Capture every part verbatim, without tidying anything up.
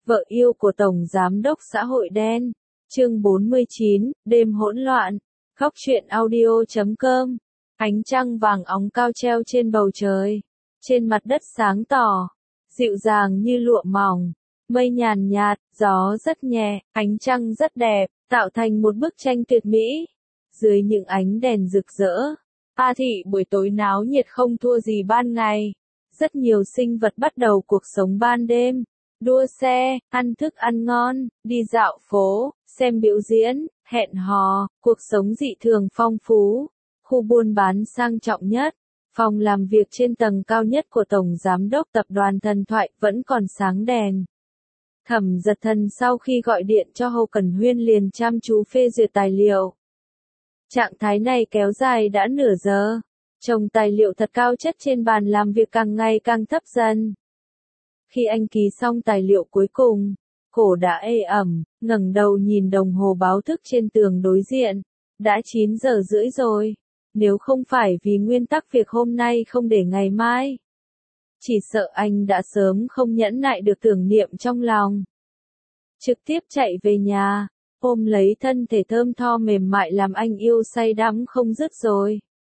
Vợ yêu của Tổng Giám đốc xã hội đen. Chương bốn mươi chín, đêm hỗn loạn. Khóc chuyện audio chấm com. Ánh trăng vàng óng cao treo trên bầu trời. Trên mặt đất sáng tỏ. Dịu dàng như lụa mỏng. Mây nhàn nhạt, gió rất nhẹ, ánh trăng rất đẹp, tạo thành một bức tranh tuyệt mỹ. Dưới những ánh đèn rực rỡ, A Thị buổi tối náo nhiệt không thua gì ban ngày. Rất nhiều sinh vật bắt đầu cuộc sống ban đêm. Đua xe, ăn thức ăn ngon, đi dạo phố, xem biểu diễn, hẹn hò, cuộc sống dị thường phong phú. Khu buôn bán sang trọng nhất, phòng làm việc trên tầng cao nhất của Tổng Giám đốc Tập đoàn Thần Thoại vẫn còn sáng đèn. Thẩm Giật Thần sau khi gọi điện cho Hồ Cẩn Huyên liền chăm chú phê duyệt tài liệu. Trạng thái này kéo dài đã nửa giờ. Chồng tài liệu thật cao chất trên bàn làm việc càng ngày càng thấp dần. Khi anh ký xong tài liệu cuối cùng, cổ đã ê ẩm, ngẩng đầu nhìn đồng hồ báo thức trên tường đối diện. Đã chín giờ rưỡi rồi. Nếu không phải vì nguyên tắc việc hôm nay không để ngày mai, chỉ sợ anh đã sớm không nhẫn nại được tưởng niệm trong lòng. Trực tiếp chạy về nhà, ôm lấy thân thể thơm tho mềm mại làm anh yêu say đắm không dứt rồi.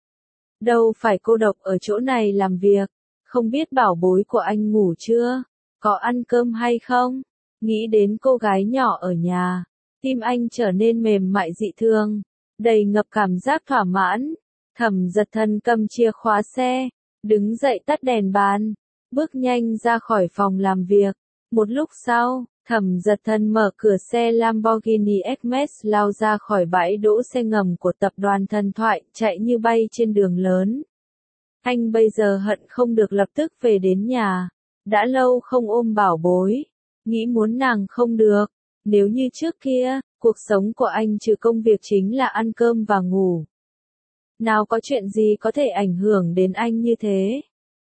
Đâu phải cô độc ở chỗ này làm việc, không biết bảo bối của anh ngủ chưa, có ăn cơm hay không, nghĩ đến cô gái nhỏ ở nhà, tim anh trở nên mềm mại dị thường, đầy ngập cảm giác thỏa mãn. Thẩm Giật Thần cầm chìa khóa xe, đứng dậy tắt đèn bàn, bước nhanh ra khỏi phòng làm việc. Một lúc sau, Thẩm Giật Thần mở cửa xe Lamborghini Hermes lao ra khỏi bãi đỗ xe ngầm của Tập đoàn Thần Thoại, chạy như bay trên đường lớn. Anh bây giờ hận không được lập tức về đến nhà. Đã lâu không ôm bảo bối, nghĩ muốn nàng không được. Nếu như trước kia, cuộc sống của anh trừ công việc chính là ăn cơm và ngủ. Nào có chuyện gì có thể ảnh hưởng đến anh như thế?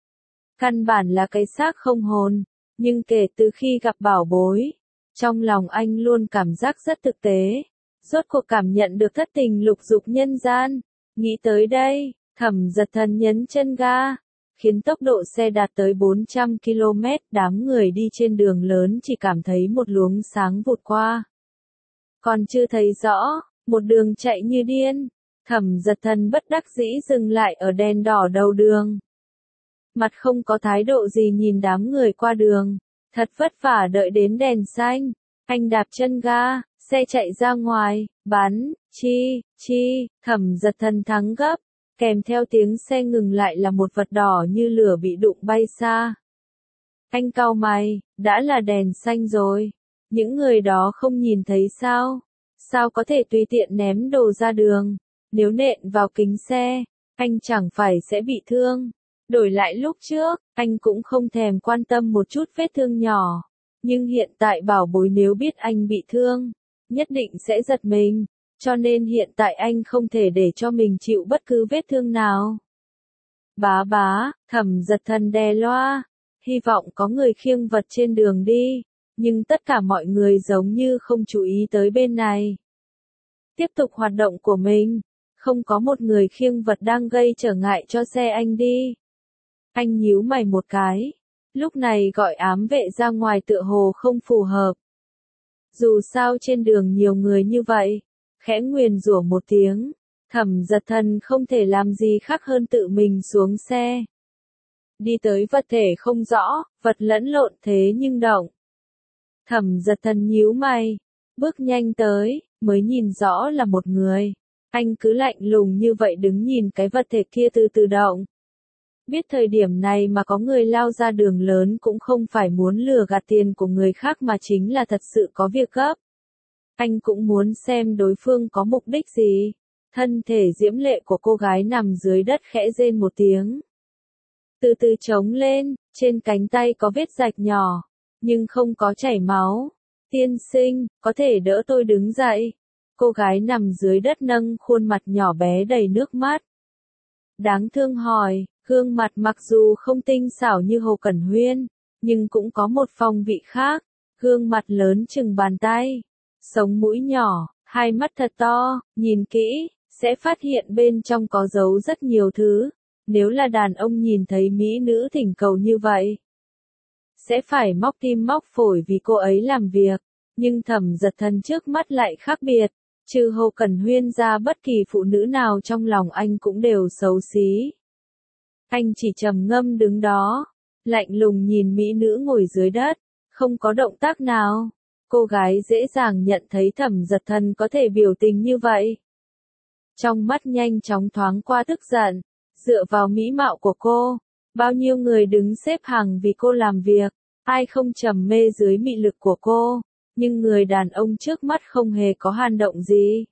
Căn bản là cái xác không hồn, nhưng kể từ khi gặp bảo bối, trong lòng anh luôn cảm giác rất thực tế. Rốt cuộc cảm nhận được thất tình lục dục nhân gian. Nghĩ tới đây, Thẩm Giật Thần nhấn chân ga, khiến tốc độ xe đạt tới bốn trăm ki lô mét. Đám người đi trên đường lớn chỉ cảm thấy một luồng sáng vụt qua. Còn chưa thấy rõ, một đường chạy như điên. Thẩm Giật Thần bất đắc dĩ dừng lại ở đèn đỏ đầu đường. Mặt không có thái độ gì nhìn đám người qua đường. Thật vất vả đợi đến đèn xanh. Anh đạp chân ga, xe chạy ra ngoài, bắn, chi, chi, Thẩm Giật Thần thắng gấp. Kèm theo tiếng xe ngừng lại là một vật đỏ như lửa bị đụng bay xa. Anh cau mày, đã là đèn xanh rồi. Những người đó không nhìn thấy sao? Sao có thể tùy tiện ném đồ ra đường? Nếu nện vào kính xe, anh chẳng phải sẽ bị thương. Đổi lại lúc trước, anh cũng không thèm quan tâm một chút vết thương nhỏ. Nhưng hiện tại bảo bối nếu biết anh bị thương, nhất định sẽ giật mình. Cho nên hiện tại anh không thể để cho mình chịu bất cứ vết thương nào. Bá bá, Thẩm Giật Thần đè loa. Hy vọng có người khiêng vật trên đường đi. Nhưng tất cả mọi người giống như không chú ý tới bên này. Tiếp tục hoạt động của mình. Không có một người khiêng vật đang gây trở ngại cho xe anh đi. Anh nhíu mày một cái. Lúc này gọi ám vệ ra ngoài tựa hồ không phù hợp. Dù sao trên đường nhiều người như vậy. Khẽ nguyền rủa một tiếng. Thẩm Giật Thần không thể làm gì khác hơn tự mình xuống xe. Đi tới vật thể không rõ, vật lẫn lộn thế nhưng động. Thẩm Giật Thần nhíu mày. Bước nhanh tới, mới nhìn rõ là một người. Anh cứ lạnh lùng như vậy đứng nhìn cái vật thể kia từ từ động. Biết thời điểm này mà có người lao ra đường lớn cũng không phải muốn lừa gạt tiền của người khác mà chính là thật sự có việc gấp. Anh cũng muốn xem đối phương có mục đích gì. Thân thể diễm lệ của cô gái nằm dưới đất khẽ rên một tiếng. Từ từ trống lên, trên cánh tay có vết rạch nhỏ, nhưng không có chảy máu. Tiên sinh, có thể đỡ tôi đứng dậy. Cô gái nằm dưới đất nâng khuôn mặt nhỏ bé đầy nước mắt. Đáng thương hỏi, gương mặt mặc dù không tinh xảo như Hồ Cẩn Huyên, nhưng cũng có một phong vị khác. Gương mặt lớn chừng bàn tay, sống mũi nhỏ, hai mắt thật to, nhìn kỹ, sẽ phát hiện bên trong có giấu rất nhiều thứ. Nếu là đàn ông nhìn thấy mỹ nữ thỉnh cầu như vậy, sẽ phải móc tim móc phổi vì cô ấy làm việc. Nhưng Thẩm Giật Thần trước mắt lại khác biệt, trừ Hồ Cẩn Huyên ra bất kỳ phụ nữ nào trong lòng anh cũng đều xấu xí. Anh chỉ trầm ngâm đứng đó, lạnh lùng nhìn mỹ nữ ngồi dưới đất, không có động tác nào. Cô gái dễ dàng nhận thấy Thẩm Giật Thần có thể biểu tình như vậy. Trong mắt nhanh chóng thoáng qua tức giận, dựa vào mỹ mạo của cô, bao nhiêu người đứng xếp hàng vì cô làm việc, ai không trầm mê dưới mị lực của cô, nhưng người đàn ông trước mắt không hề có hành động gì.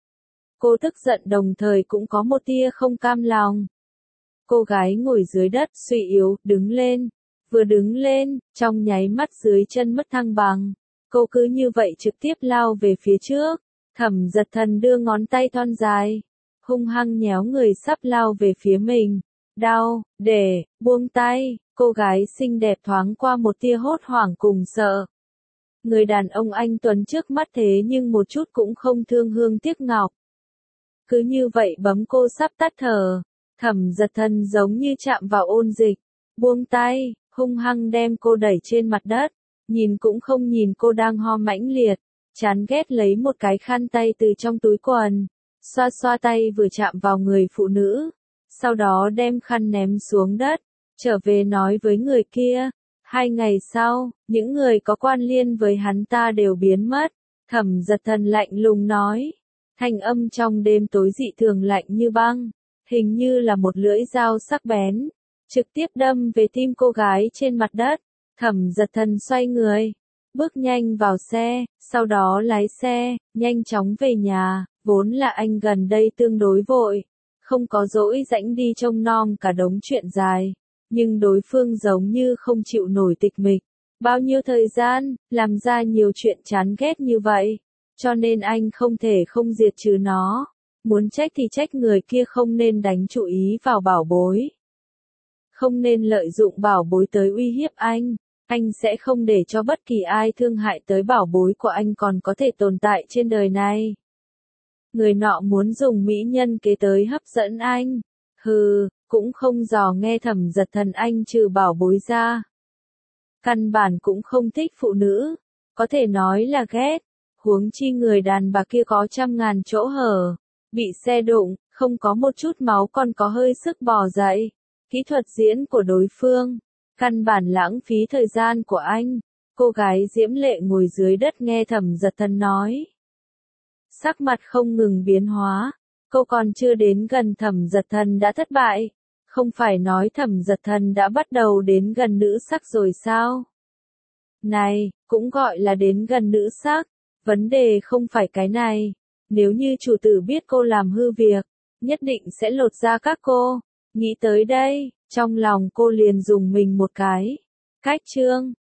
Cô tức giận đồng thời cũng có một tia không cam lòng. Cô gái ngồi dưới đất suy yếu, đứng lên. Vừa đứng lên, trong nháy mắt dưới chân mất thăng bằng. Cô cứ như vậy trực tiếp lao về phía trước. Thẩm Giật Thần đưa ngón tay thon dài, hung hăng nhéo người sắp lao về phía mình. Đau, để, buông tay, cô gái xinh đẹp thoáng qua một tia hốt hoảng cùng sợ. Người đàn ông anh tuấn trước mắt thế nhưng một chút cũng không thương hương tiếc ngọc. Cứ như vậy bấm cô sắp tắt thở. Thẩm Giật Thần giống như chạm vào ôn dịch, buông tay, hung hăng đem cô đẩy trên mặt đất, nhìn cũng không nhìn cô đang ho mãnh liệt, chán ghét lấy một cái khăn tay từ trong túi quần, xoa xoa tay vừa chạm vào người phụ nữ, sau đó đem khăn ném xuống đất, trở về nói với người kia. Hai ngày sau, những người có quan liên với hắn ta đều biến mất. Thẩm Giật Thần lạnh lùng nói, thanh âm trong đêm tối dị thường lạnh như băng, hình như là một lưỡi dao sắc bén, trực tiếp đâm về tim cô gái trên mặt đất. Thẩm Giật Thần xoay người, bước nhanh vào xe, sau đó lái xe, nhanh chóng về nhà. Vốn là anh gần đây tương đối vội, không có dỗi rãnh đi trông nom cả đống chuyện dài, nhưng đối phương giống như không chịu nổi tịch mịch. Bao nhiêu thời gian, làm ra nhiều chuyện chán ghét như vậy, cho nên anh không thể không diệt trừ nó. Muốn trách thì trách người kia không nên đánh chú ý vào bảo bối. Không nên lợi dụng bảo bối tới uy hiếp anh. Anh sẽ không để cho bất kỳ ai thương hại tới bảo bối của anh còn có thể tồn tại trên đời này. Người nọ muốn dùng mỹ nhân kế tới hấp dẫn anh. Hừ, cũng không dò nghe. Thẩm Giật Thần anh trừ bảo bối ra, căn bản cũng không thích phụ nữ, có thể nói là ghét. Huống chi người đàn bà kia có trăm ngàn chỗ hở, bị xe đụng, không có một chút máu còn có hơi sức bò dậy. Kỹ thuật diễn của đối phương, căn bản lãng phí thời gian của anh. Cô gái diễm lệ ngồi dưới đất nghe Thẩm Giật Thần nói, sắc mặt không ngừng biến hóa. Cô còn chưa đến gần Thẩm Giật Thần đã thất bại. Không phải nói Thẩm Giật Thần đã bắt đầu đến gần nữ sắc rồi sao? Này, cũng gọi là đến gần nữ sắc. Vấn đề không phải cái này. Nếu như chủ tử biết cô làm hư việc, nhất định sẽ lột ra các cô. Nghĩ tới đây, trong lòng cô liền dùng mình một cái. Cách chương